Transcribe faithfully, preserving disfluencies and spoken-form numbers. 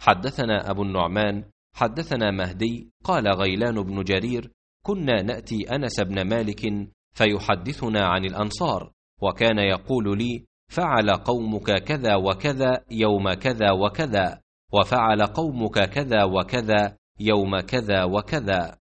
حدثنا أبو النعمان حدثنا مهدي قال غيلان بن جرير: كنا نأتي أنس بن مالك فيحدثنا عن الأنصار، وكان يقول لي: فعل قومك كذا وكذا يوم كذا وكذا، وفعل قومك كذا وكذا يوم كذا وكذا.